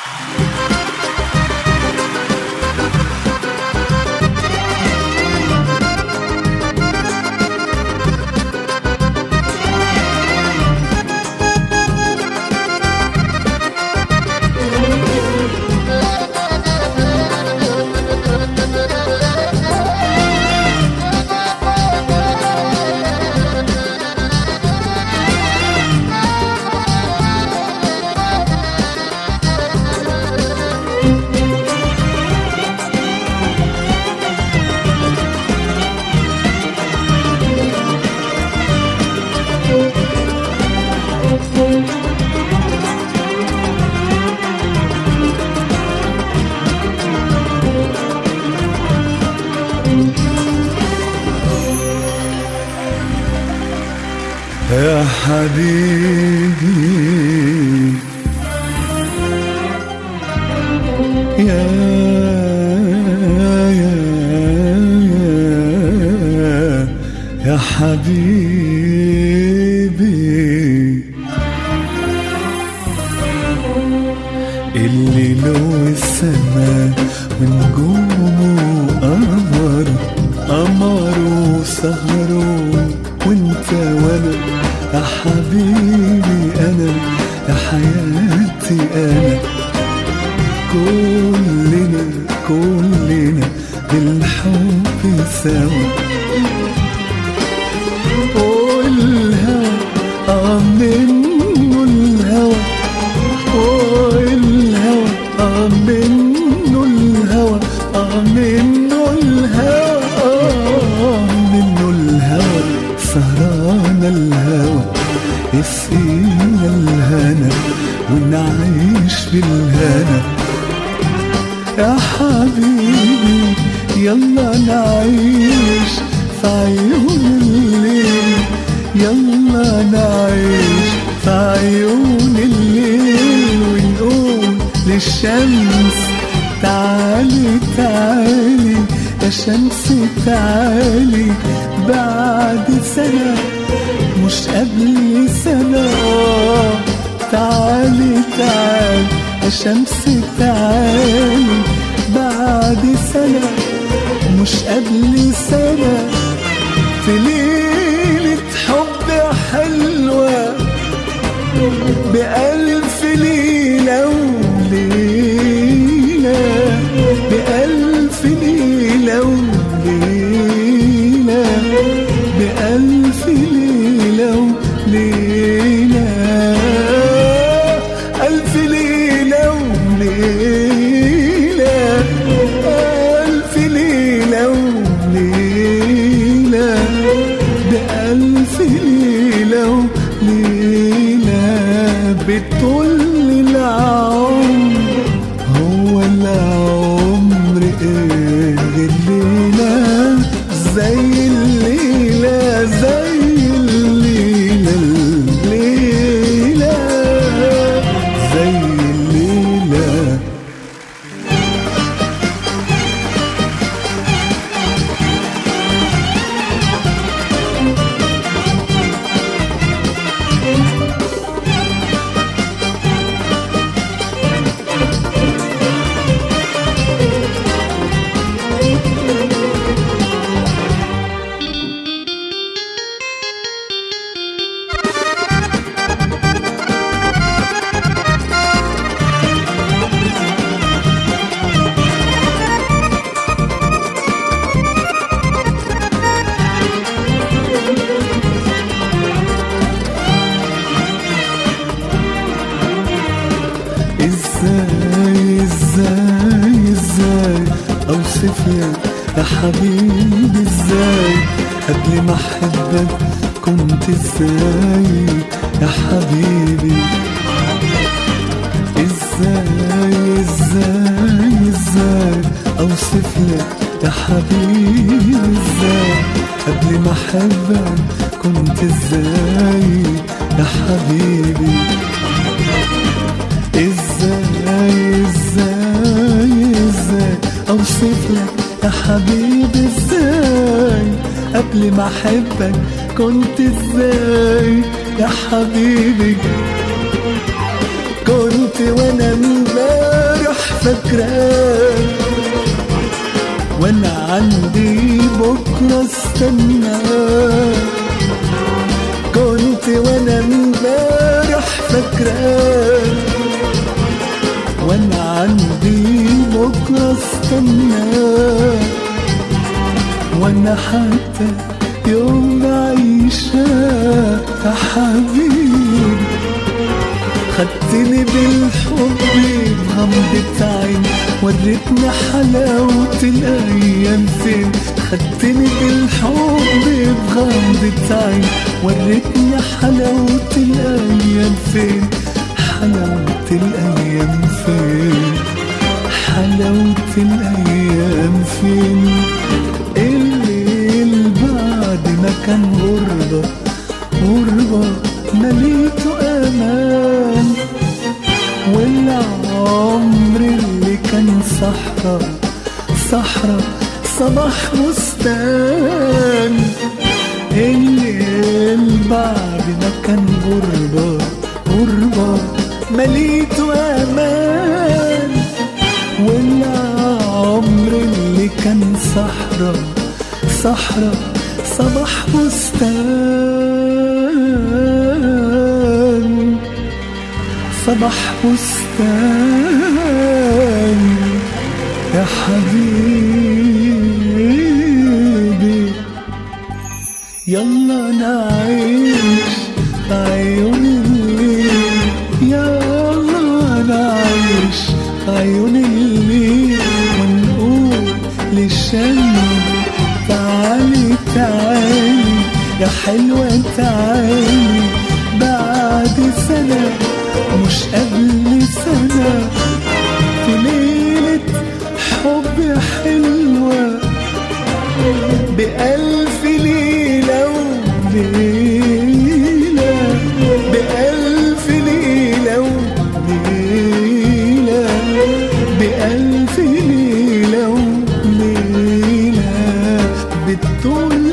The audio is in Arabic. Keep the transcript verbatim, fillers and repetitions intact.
يا حبيبي يا يا يا يا حبيبي اللي لو السماء ونجومه قمر قمر وسهره وانت وانا يا حبيبي انا يا حياتي انا كلنا كلنا بالحب سوا والهوى اه منه الهوى والهوى اه منه الهوى اه منه الهوى اه منه الهوى سهران الهوى يسقينا الهنا ونعيش بالهنا يا حبيبي يلا نعيش في عيون الليل يلا نعيش في عيون الليل ونقول للشمس تعالي تعالي يا شمس تعالي بعد سنة مش قبل سنة تعالي تعالي يا شمس تعالي بعد سنة مش قبل سنة في ليلة حب حلوة بألف ليلة وليلة بألف ليلة وليلة بألف ليلة وليلة ألف ليلة وليلة ألف ليلة وليلة بألف ليلة وليلة بتطل العمر هو العمر ايه الليلة زي الليلة زي الليلة الليلة زي الليلة ازاي ازاي ازاي اوصف لك يا حبيبي ازاي قبل ما احبك كنت ازاي يا حبيبي ازاي ازاي ازاي اوصف لك يا حبيبي ازاي قبل ما احبك كنت ازاي يا حبيبي ازاي ازاي ازاي اوصف لك يا حبيبي ازاي قبل ما احبك كنت ازاي يا حبيبي كنت وانا مبالي فاكراك، وانا عندي بكرة استناك. كنت وانا امبارح فاكراك، وانا عندي بكرة استناك. وانا حتى يوم عيشاك يا حبيبي، خدتني بالحب بغمضة عين، وريتني حلاوة الأيام فين. خدتني بالحب بغمضة عين، وريتني حلاوة الأيام فين. حلاوة الأيام فين، حلاوة الأيام فين. الليل بعد ما كان غربة غربة مليته أمان، والعمر اللي كان صحرا صحرا صباح بستان. الليل بعد ما كان غربة غربة مليته أمان، والعمر اللي كان صحرا صحرا صباح بستان. صباح بستان يا حبيبي. يلا نعيش عيون الليل، يلا نعيش عيون الليل، ونقول للشمس تعالي تعالي يا حلوة تعالي. بعد سنة مش قبل سنة، في ليلة حب حلوة، بألف ليلة وليلة، بألف ليلة وليلة، بألف ليلة وليلة. بتطول